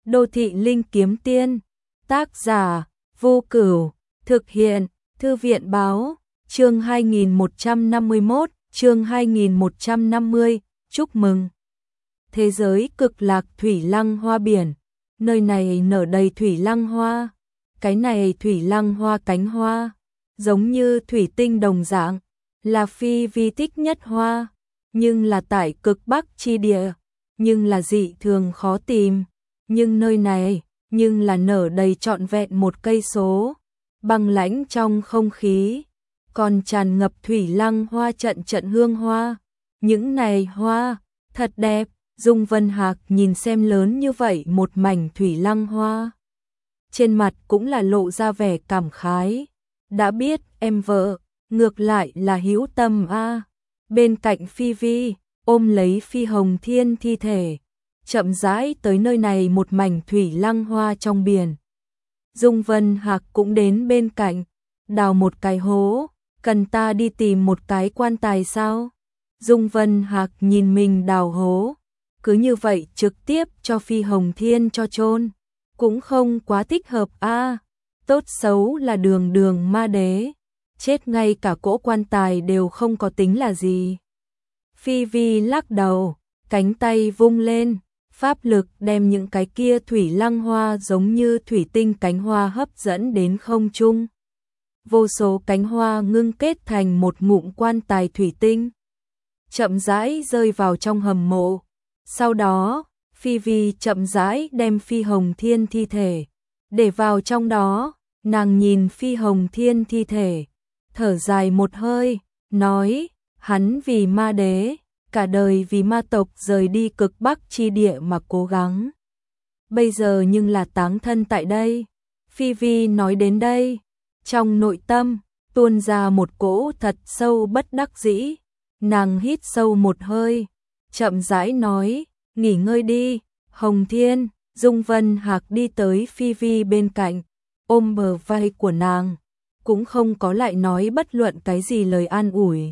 Đô thị linh kiếm tiên, tác giả, Vô Cửu, thực hiện, Thư viện báo, chương 2151, chương 2150, chúc mừng. Thế giới cực lạc thủy lăng hoa biển, nơi này nở đầy thủy lăng hoa, cái này thủy lăng hoa cánh hoa, giống như thủy tinh đồng dạng, là phi vi thích nhất hoa, nhưng là tại cực bắc chi địa, nhưng là dị thường khó tìm, nhưng nơi này, nhưng là nở đầy trọn vẹn một cây số, băng lãnh trong không khí, còn tràn ngập thủy lăng hoa trận trận hương hoa, những này hoa, thật đẹp. Dung Vân Hạc nhìn xem lớn như vậy một mảnh thủy lăng hoa. Trên mặt cũng là lộ ra vẻ cảm khái. Đã biết em vợ, ngược lại là hữu tâm a. Bên cạnh Phi Vi, ôm lấy Phi Hồng Thiên thi thể, chậm rãi tới nơi này một mảnh thủy lăng hoa trong biển. Dung Vân Hạc cũng đến bên cạnh, đào một cái hố, cần ta đi tìm một cái quan tài sao? Dung Vân Hạc nhìn mình đào hố. Cứ như vậy trực tiếp cho Phi Hồng Thiên cho chôn cũng không quá thích hợp a. Tốt xấu là đường đường ma đế, chết ngay cả cỗ quan tài đều không có tính là gì. Phi Vi lắc đầu, cánh tay vung lên, pháp lực đem những cái kia thủy lăng hoa giống như thủy tinh cánh hoa hấp dẫn đến không trung. Vô số cánh hoa ngưng kết thành một ngụm quan tài thủy tinh, chậm rãi rơi vào trong hầm mộ. Sau đó, Phi Vi chậm rãi đem Phi Hồng Thiên thi thể để vào trong đó, nàng nhìn Phi Hồng Thiên thi thể, thở dài một hơi, nói, hắn vì ma đế, cả đời vì ma tộc rời đi cực bắc chi địa mà cố gắng. Bây giờ nhưng là táng thân tại đây. Phi Vi nói đến đây, trong nội tâm tuôn ra một cỗ thật sâu bất đắc dĩ, nàng hít sâu một hơi, chậm rãi nói, nghỉ ngơi đi, Hồng Thiên. Dung Vân Hạc đi tới Phi Vi bên cạnh, ôm bờ vai của nàng, cũng không có lại nói bất luận cái gì lời an ủi.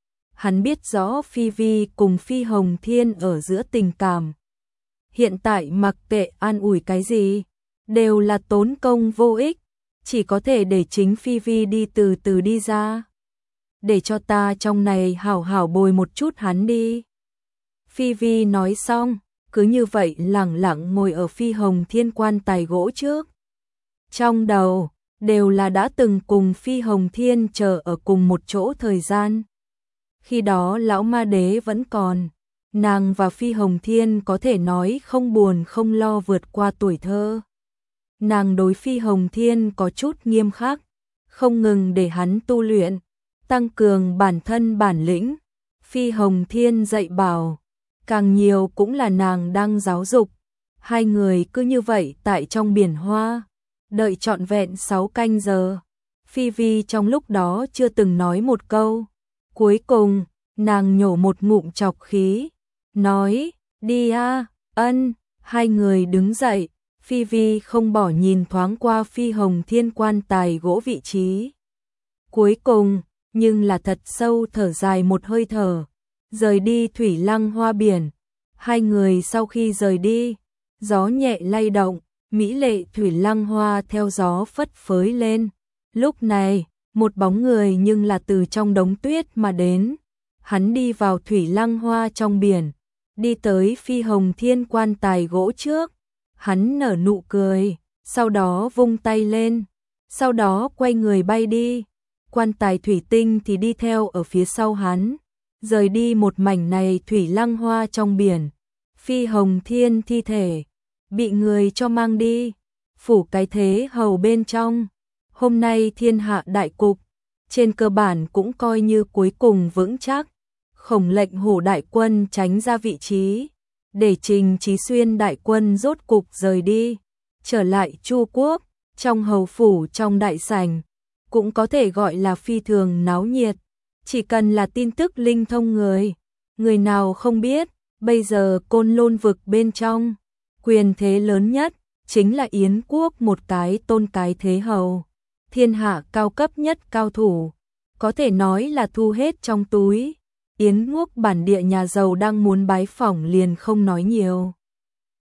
Hắn biết rõ Phi Vi cùng Phi Hồng Thiên ở giữa tình cảm. Hiện tại mặc kệ an ủi cái gì, đều là tốn công vô ích, chỉ có thể để chính Phi Vi đi từ từ đi ra. Để cho ta trong này hảo hảo bồi một chút hắn đi. Phi Vi nói xong, cứ như vậy lẳng lặng ngồi ở Phi Hồng Thiên quan tài gỗ trước. Trong đầu, đều là đã từng cùng Phi Hồng Thiên chờ ở cùng một chỗ thời gian. Khi đó lão ma đế vẫn còn, nàng và Phi Hồng Thiên có thể nói không buồn không lo vượt qua tuổi thơ. Nàng đối Phi Hồng Thiên có chút nghiêm khắc, không ngừng để hắn tu luyện, tăng cường bản thân bản lĩnh. Phi Hồng Thiên dạy bảo, càng nhiều cũng là nàng đang giáo dục. Hai người cứ như vậy tại trong biển hoa, đợi trọn vẹn 6 canh giờ. Phi Vi trong lúc đó chưa từng nói một câu. Cuối cùng, nàng nhổ một ngụm trọc khí, nói, đi a. Ân. Hai người đứng dậy, Phi Vi không bỏ nhìn thoáng qua Phi Hồng Thiên quan tài gỗ vị trí. Cuối cùng, nhưng là thật sâu thở dài một hơi thở, rời đi thủy lăng hoa biển. Hai người sau khi rời đi, gió nhẹ lay động, mỹ lệ thủy lăng hoa theo gió phất phới lên. Lúc này, một bóng người nhưng là từ trong đống tuyết mà đến. Hắn đi vào thủy lăng hoa trong biển, đi tới Phi Hồng Thiên quan tài gỗ trước. Hắn nở nụ cười, sau đó vung tay lên, sau đó quay người bay đi. Quan tài thủy tinh thì đi theo ở phía sau hắn, rời đi một mảnh này thủy lăng hoa trong biển. Phi Hồng Thiên thi thể bị người cho mang đi, phủ cái thế hầu bên trong. Hôm nay thiên hạ đại cục, trên cơ bản cũng coi như cuối cùng vững chắc. Khổng Lệnh Hổ đại quân tránh ra vị trí, để Trình Chí Xuyên đại quân rốt cục rời đi, trở lại Chu quốc. Trong hầu phủ trong đại sảnh, cũng có thể gọi là phi thường náo nhiệt. Chỉ cần là tin tức linh thông người nào không biết, bây giờ Côn Lôn vực bên trong, quyền thế lớn nhất chính là Yến quốc một cái tôn cái thế hầu, thiên hạ cao cấp nhất cao thủ, có thể nói là thu hết trong túi. Yến quốc bản địa nhà giàu đang muốn bái phỏng liền không nói nhiều.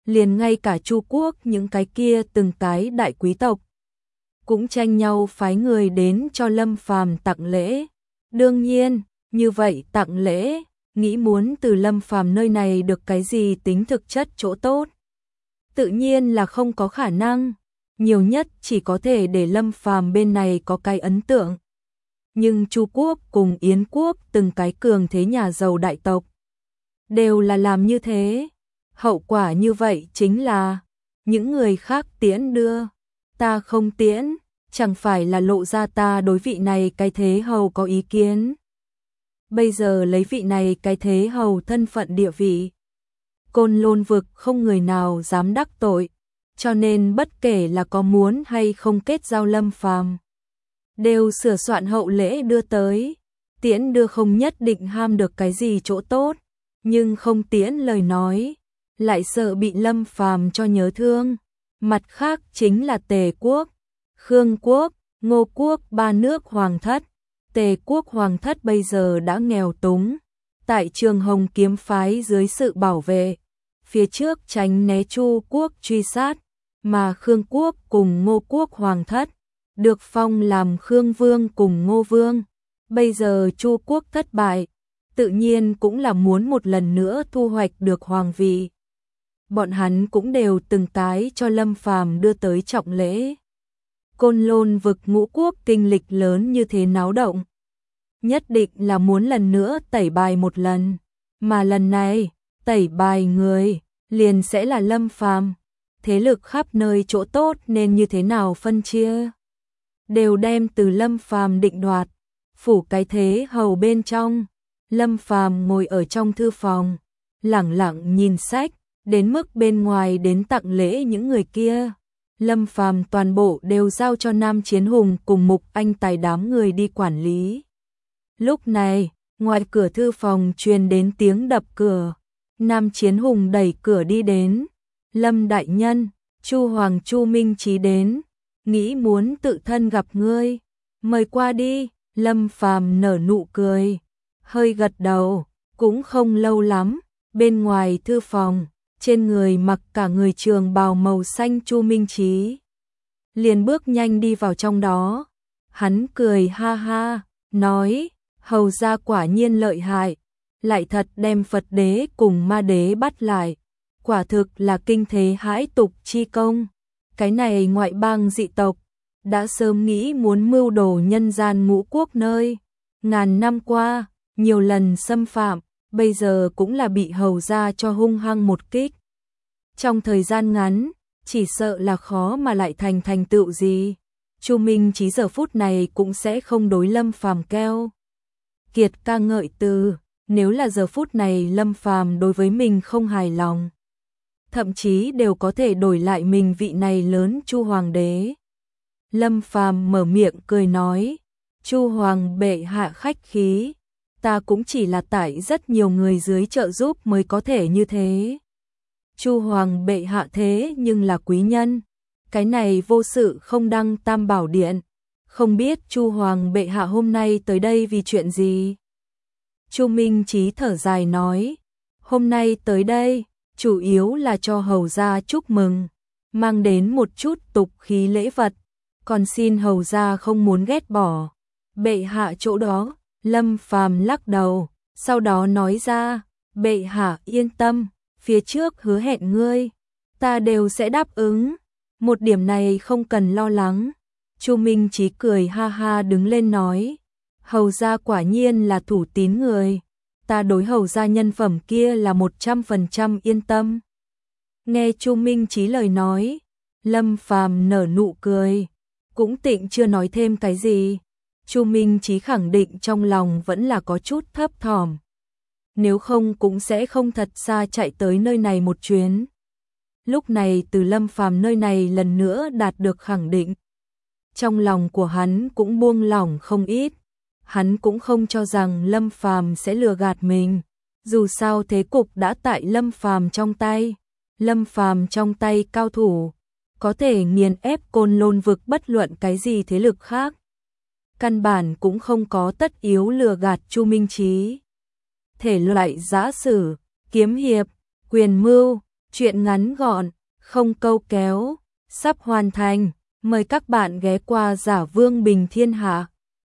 liền ngay cả Chu quốc những cái kia từng cái đại quý tộc cũng tranh nhau phái người đến cho Lâm Phàm tặng lễ. Đương nhiên, như vậy tặng lễ, nghĩ muốn từ Lâm Phàm nơi này được cái gì tính thực chất chỗ tốt, tự nhiên là không có khả năng, nhiều nhất chỉ có thể để Lâm Phàm bên này có cái ấn tượng. Nhưng Chu quốc cùng Yến quốc từng cái cường thế nhà giàu đại tộc đều là làm như thế. Hậu quả như vậy chính là những người khác tiễn đưa, ta không tiễn, chẳng phải là lộ ra ta đối vị này cái thế hầu có ý kiến. Bây giờ lấy vị này cái thế hầu thân phận địa vị, Côn Lôn vực không người nào dám đắc tội, cho nên bất kể là có muốn hay không kết giao Lâm Phàm, đều sửa soạn hậu lễ đưa tới. Tiễn đưa không nhất định ham được cái gì chỗ tốt, nhưng không tiễn lời nói, lại sợ bị Lâm Phàm cho nhớ thương. Mặt khác chính là Tề quốc, Khương quốc, Ngô quốc ba nước hoàng thất. Tề quốc hoàng thất bây giờ đã nghèo túng, tại Trường Hồng kiếm phái dưới sự bảo vệ, phía trước tránh né Chu quốc truy sát, mà Khương quốc cùng Ngô quốc hoàng thất được phong làm Khương vương cùng Ngô vương. Bây giờ Chu quốc thất bại, tự nhiên cũng là muốn một lần nữa thu hoạch được hoàng vị. Bọn hắn cũng đều từng cái cho Lâm Phàm đưa tới trọng lễ. Côn Lôn vực ngũ quốc kinh lịch lớn như thế náo động, nhất định là muốn lần nữa tẩy bài một lần, mà lần này tẩy bài người liền sẽ là Lâm Phàm. Thế lực khắp nơi chỗ tốt nên như thế nào phân chia, đều đem từ Lâm Phàm định đoạt. Phủ cái thế hầu bên trong, Lâm Phàm ngồi ở trong thư phòng, lẳng lặng nhìn sách, đến mức bên ngoài đến tặng lễ những người kia, Lâm Phàm toàn bộ đều giao cho Nam Chiến Hùng cùng Mục Anh Tài đám người đi quản lý. Lúc này, ngoài cửa thư phòng truyền đến tiếng đập cửa. Nam Chiến Hùng đẩy cửa đi đến. Lâm đại nhân, Chu Hoàng Chu Minh Chí đến, nghĩ muốn tự thân gặp ngươi, mời qua đi. Lâm Phàm nở nụ cười, hơi gật đầu. Cũng không lâu lắm, bên ngoài thư phòng, trên người mặc cả người trường bào màu xanh Chu Minh Chí liền bước nhanh đi vào trong đó. Hắn cười ha ha, nói, hầu gia quả nhiên lợi hại, lại thật đem Phật đế cùng ma đế bắt lại, quả thực là kinh thế hãi tục chi công. Cái này ngoại bang dị tộc đã sớm nghĩ muốn mưu đồ nhân gian ngũ quốc nơi ngàn năm qua nhiều lần xâm phạm, bây giờ cũng là bị hầu gia cho hung hăng một kích. Trong thời gian ngắn, chỉ sợ là khó mà lại thành tựu gì. Chu Minh Chí giờ phút này cũng sẽ không đối Lâm Phàm keo kiệt ca ngợi từ, nếu là giờ phút này Lâm Phàm đối với mình không hài lòng, thậm chí đều có thể đổi lại mình vị này lớn Chu hoàng đế. Lâm Phàm mở miệng cười nói, Chu hoàng bệ hạ khách khí, ta cũng chỉ là tại rất nhiều người dưới trợ giúp mới có thể như thế. Chu hoàng bệ hạ thế nhưng là quý nhân, cái này vô sự không đăng Tam Bảo Điện, không biết Chu hoàng bệ hạ hôm nay tới đây vì chuyện gì. Chu Minh Chí thở dài nói, hôm nay tới đây chủ yếu là cho hầu gia chúc mừng, mang đến một chút tục khí lễ vật, còn xin hầu gia không muốn ghét bỏ bệ hạ chỗ đó. Lâm Phàm lắc đầu, sau đó nói ra, bệ hạ yên tâm, phía trước hứa hẹn ngươi, ta đều sẽ đáp ứng, một điểm này không cần lo lắng. Chu Minh Chí cười ha ha đứng lên nói, hầu gia quả nhiên là thủ tín người, ta đối hầu gia nhân phẩm kia là 100% yên tâm. Nghe Chu Minh Chí lời nói, Lâm Phàm nở nụ cười, cũng tịnh chưa nói thêm cái gì. Chu Minh Chí khẳng định trong lòng vẫn là có chút thấp thỏm, nếu không cũng sẽ không thật xa chạy tới nơi này một chuyến. Lúc này từ Lâm Phàm nơi này lần nữa đạt được khẳng định, trong lòng của hắn cũng buông lỏng không ít. Hắn cũng không cho rằng Lâm Phàm sẽ lừa gạt mình, dù sao thế cục đã tại Lâm Phàm trong tay. Lâm Phàm trong tay cao thủ, có thể nghiền ép Côn Lôn vực bất luận cái gì thế lực khác. Căn bản cũng không có tất yếu lừa gạt Chu Minh Chí. Thể loại giã sử, kiếm hiệp, quyền mưu, Chuyện ngắn gọn, không câu kéo, sắp hoàn thành. Mời các bạn ghé qua Giả Vương Bình Thiên Hạ.